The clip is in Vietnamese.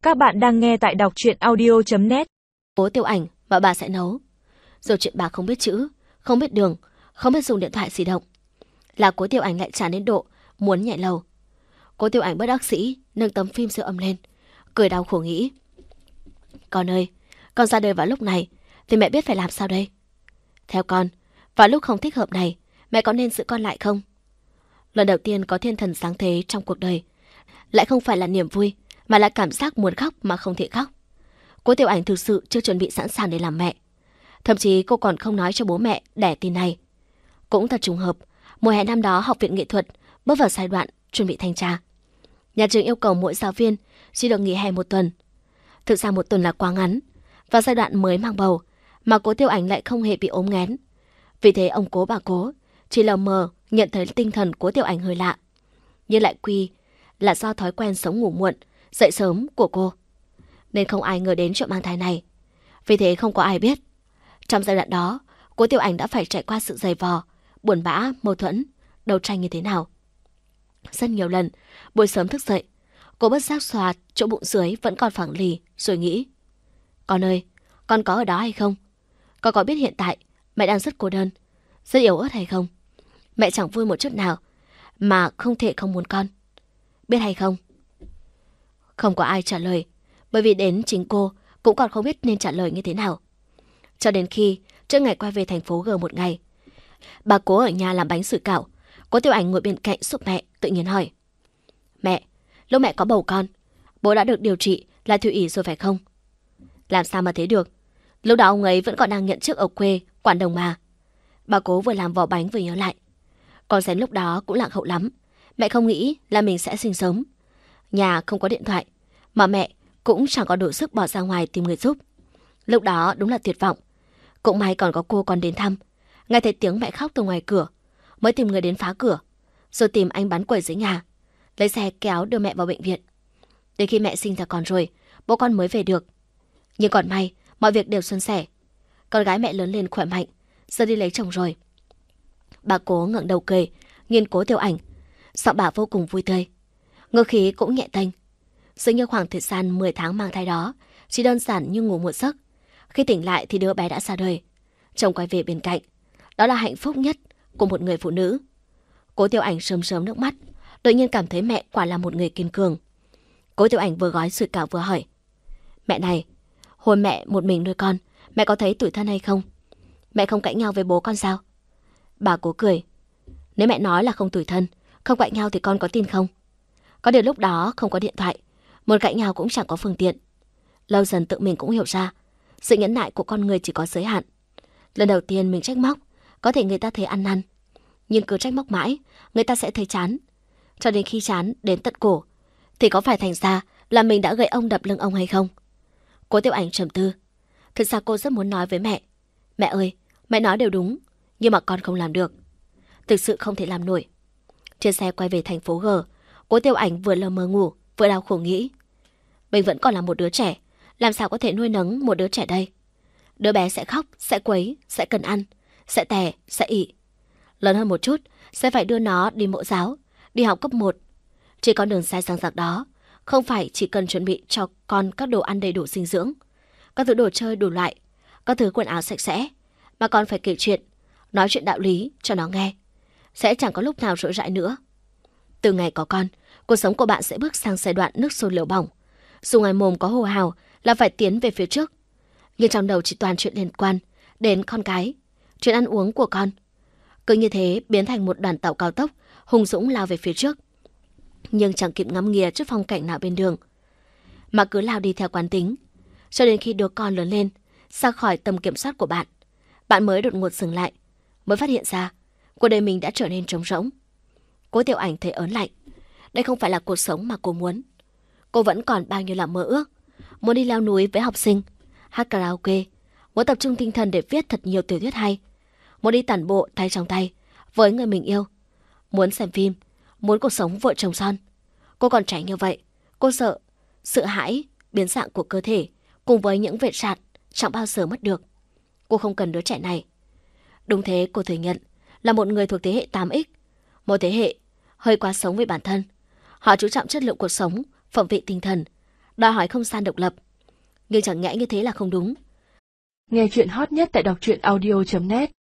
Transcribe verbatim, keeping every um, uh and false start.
Các bạn đang nghe tại đọc truyện audio chấm net. Cố Tiêu Ảnh và bà sẽ nấu. Rồi chuyện bà không biết chữ, không biết đường, không biết dùng điện thoại di động. Là Cố Tiêu Ảnh lại chán đến độ muốn nhảy lầu. Cố Tiêu Ảnh bất đắc dĩ nâng tấm phim siêu âm lên, cười đau khổ nghĩ: Con ơi, con ra đời vào lúc này thì mẹ biết phải làm sao đây? Theo con, vào lúc không thích hợp này, mẹ có nên giữ con lại không? Lần đầu tiên có thiên thần sáng thế trong cuộc đời, lại không phải là niềm vui, mà là cảm giác muốn khóc mà không thể khóc. Cố Tiểu Ảnh thực sự chưa chuẩn bị sẵn sàng để làm mẹ. Thậm chí cô còn không nói cho bố mẹ đẻ tin này. Cũng thật trùng hợp, mùa hè năm đó Học viện Nghệ thuật bước vào giai đoạn chuẩn bị thanh tra. Nhà trường yêu cầu mỗi giáo viên chỉ được nghỉ hè một tuần. Thực ra một tuần là quá ngắn, vào giai đoạn mới mang bầu mà Cố Tiểu Ảnh lại không hề bị ốm nghén. Vì thế ông cố bà cố chỉ lờ mờ nhận thấy tinh thần Cố Tiểu Ảnh hơi lạ, nhưng lại quy là do thói quen sống ngủ muộn, dậy sớm của cô, nên không ai ngờ đến chuyện mang thai này. Vì thế không có ai biết trong giai đoạn đó Cố Tiểu Ảnh đã phải trải qua sự dày vò, buồn bã, mâu thuẫn, đấu tranh như thế nào. Rất nhiều lần buổi sớm thức dậy, cô bất giác xoa chỗ bụng dưới vẫn còn phẳng lì, rồi nghĩ: Con ơi, con có ở đó hay không? Con có biết hiện tại mẹ đang rất cô đơn, rất yếu ớt hay không? Mẹ chẳng vui một chút nào, mà không thể không muốn con, biết hay không? Không có ai trả lời, bởi vì đến chính cô cũng còn không biết nên trả lời như thế nào. Cho đến khi trước ngày quay về thành phố G một ngày, bà cố ở nhà làm bánh sủi cảo. Cố Tiểu Ảnh ngồi bên cạnh giúp mẹ, tự nhiên hỏi: Mẹ, lúc mẹ có bầu con, bố đã được điều trị là thủy ỷ rồi phải không? Làm sao mà thế được? Lúc đó ông ấy vẫn còn đang nhận chức ở quê Quảng Đồng mà. Bà cố vừa làm vỏ bánh vừa nhớ lại. Con Xén lúc đó cũng lạc hậu lắm. Mẹ không nghĩ là mình sẽ sinh sớm. Nhà không có điện thoại, mà mẹ cũng chẳng có đủ sức bỏ ra ngoài tìm người giúp. Lúc đó đúng là tuyệt vọng. Cũng may còn có cô con đến thăm. Nghe thấy tiếng mẹ khóc từ ngoài cửa, mới tìm người đến phá cửa, rồi tìm anh bán quẩy dưới nhà, lấy xe kéo đưa mẹ vào bệnh viện. Đến khi mẹ sinh ra con rồi, bố con mới về được. Nhưng còn may, mọi việc đều suôn sẻ. Con gái mẹ lớn lên khỏe mạnh, giờ đi lấy chồng rồi. Bà cố ngẩng đầu cười, nhìn Cố Tiểu Ảnh, giọng bà vô cùng vui tươi, ngữ khí cũng nhẹ tênh. Dường như khoảng thời gian mười tháng mang thai đó chỉ đơn giản như ngủ một giấc. Khi tỉnh lại thì đứa bé đã ra đời, chồng quay về bên cạnh. Đó là hạnh phúc nhất của một người phụ nữ. Cố Tiểu Ảnh rơm rớm nước mắt, đột nhiên cảm thấy mẹ quả là một người kiên cường. Cố Tiểu Ảnh vừa gói sủi cảo vừa hỏi: Mẹ này, hồi mẹ một mình nuôi con, mẹ có thấy tủi thân hay không? Mẹ không cãi nhau với bố con sao? Bà cố cười: Nếu mẹ nói là không tủi thân, không cãi nhau thì con có tin không? Có điều lúc đó không có điện thoại, muốn cãi nhau cũng chẳng có phương tiện. Lâu dần tự mình cũng hiểu ra, sự nhẫn nại của con người chỉ có giới hạn. Lần đầu tiên mình trách móc, có thể người ta thấy ăn năn, nhưng cứ trách móc mãi, người ta sẽ thấy chán. Cho đến khi chán đến tận cổ, thì có phải thành ra là mình đã gậy ông đập lưng ông hay không? Cố Tiểu Ảnh trầm tư. Thực ra cô rất muốn nói với mẹ: Mẹ ơi, mẹ nói đều đúng, nhưng mà con không làm được. Thực sự không thể làm nổi. Trên xe quay về thành phố G, Cố Tiểu Ảnh vừa lờ mờ ngủ, vừa đau khổ nghĩ: Mình vẫn còn là một đứa trẻ, làm sao có thể nuôi nấng một đứa trẻ đây? Đứa bé sẽ khóc, sẽ quấy, sẽ cần ăn, sẽ tè, sẽ ị. Lớn hơn một chút, sẽ phải đưa nó đi mẫu giáo, đi học cấp một. Chỉ con đường sai sang giặc đó, không phải chỉ cần chuẩn bị cho con các đồ ăn đầy đủ dinh dưỡng, các thứ đồ chơi đủ loại, các thứ quần áo sạch sẽ, mà còn phải kể chuyện, nói chuyện đạo lý cho nó nghe. Sẽ chẳng có lúc nào rỗi rãi nữa. Từ ngày có con, cuộc sống của bạn sẽ bước sang giai đoạn nước sôi lửa bỏng. Dù ngoài mồm có hô hào là phải tiến về phía trước, nhưng trong đầu chỉ toàn chuyện liên quan đến con cái, chuyện ăn uống của con. Cứ như thế biến thành một đoàn tàu cao tốc hùng dũng lao về phía trước, nhưng chẳng kịp ngắm nghía chút phong cảnh nào bên đường, mà cứ lao đi theo quán tính. Cho đến khi đứa con lớn lên, ra khỏi tầm kiểm soát của bạn, bạn mới đột ngột dừng lại, mới phát hiện ra cuộc đời mình đã trở nên trống rỗng. Cố Tiểu Ảnh thấy ớn lạnh. Đây không phải là cuộc sống mà cô muốn. Cô vẫn còn bao nhiêu là mơ ước, muốn đi leo núi với học sinh, hát karaoke, muốn tập trung tinh thần để viết thật nhiều tiểu thuyết hay, muốn đi tản bộ tay trong tay với người mình yêu, muốn xem phim, muốn cuộc sống vợ chồng son. Cô còn trẻ như vậy, cô sợ sự hãi biến dạng của cơ thể cùng với những vệt sạt chẳng bao giờ mất được. Cô không cần đứa trẻ này. Đúng thế, cô thừa nhận là một người thuộc thế hệ tám x, một thế hệ hơi quá sống với bản thân. Họ chú trọng chất lượng cuộc sống, phẩm vị tinh thần, đòi hỏi không gian độc lập. Nhưng chẳng nhẽ như thế là không đúng. Nghe chuyện hot nhất tại đọc truyện audio chấm net